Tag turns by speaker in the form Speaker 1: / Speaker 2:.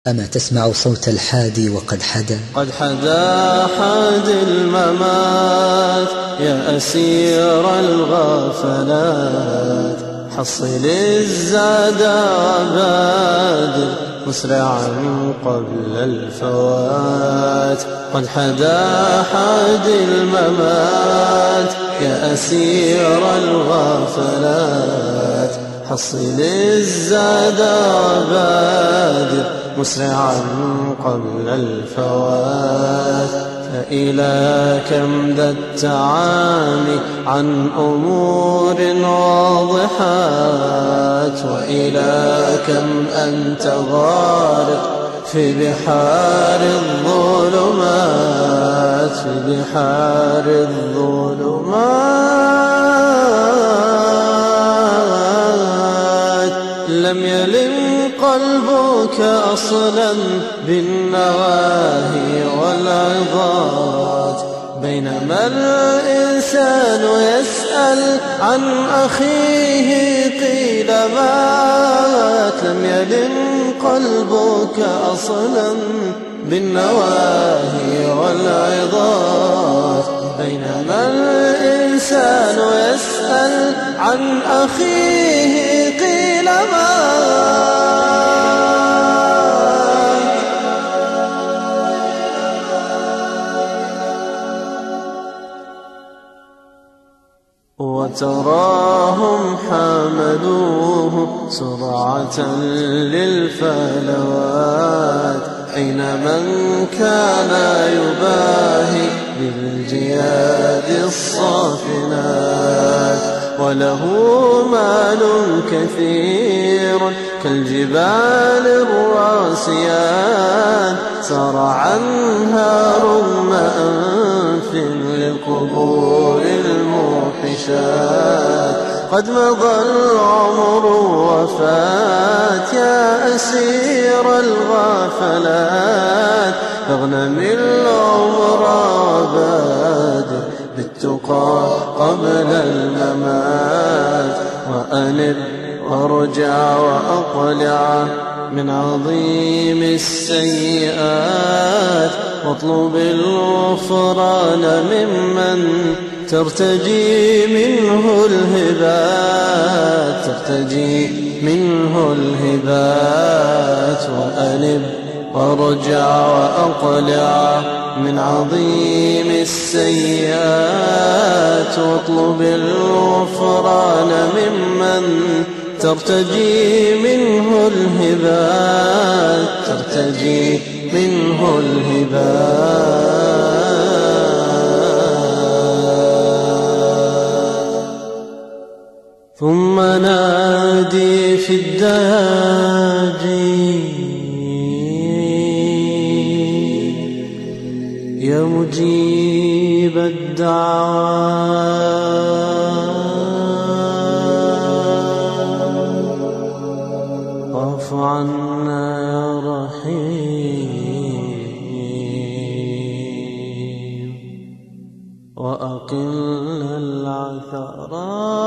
Speaker 1: أما تسمع صوت الحادي وقد حدا؟
Speaker 2: قد حدا حاد الممات يا أسير الغفلات، حصل الزاد وبادر مسرعا قبل الفوات. قد حدا حاد الممات يا أسير الغفلات، حصل الزاد وبادر مسرعا قبل الفوات. فإلى كم ذا التعامي عن أمور واضحات، وإلى كم أنت غارق في بحار الظلمات، في بحار الظلمات. لم يلم قلبك أصلا بالنواهي والعظات، بينما الإنسان يسأل عن أخيه قيل مات. لم يلم قلبك أصلا بالنواهي والعظات، بينما الإنسان يسأل عن أخيه قيل مات. وتراهم حملوه سرعة للفلوات، أين من كان يباهي بالجياد الصافنات. وله مال كثير كالجبال الراسيات، سار عنها رغم أنف للقبور الموحشات. قد مضى العمر وفات يا أسير الغفلات، فاغنم العمر وبادر بالتقى قبل الممات. وأنب وارجع وأقلع من عظيم السيئات، واطلب الغفران ممن ترتجي منه الهبات، ترتجي منه الهبات. وأنب وارجع وأقلع من عظيم السيئات، واطلب الغفران ممن ترتجي منه الهبات، ترتجي منه الهبات. ثم نادي في الداجي يا مجيب الدعوات، واعف عنا يا رحيم، وأقلنا العثرات.